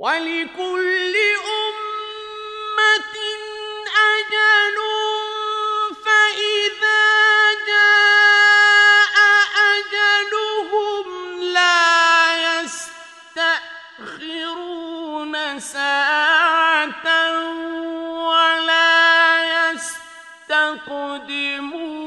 وَلِكُلِّ أُمَّةٍ أَجَلٌ فَإِذَا جَاءَ أَجَلُهُمْ لَا يَسْتَأْخِرُونَ سَاعَةً وَلَا يَسْتَقْدِمُونَ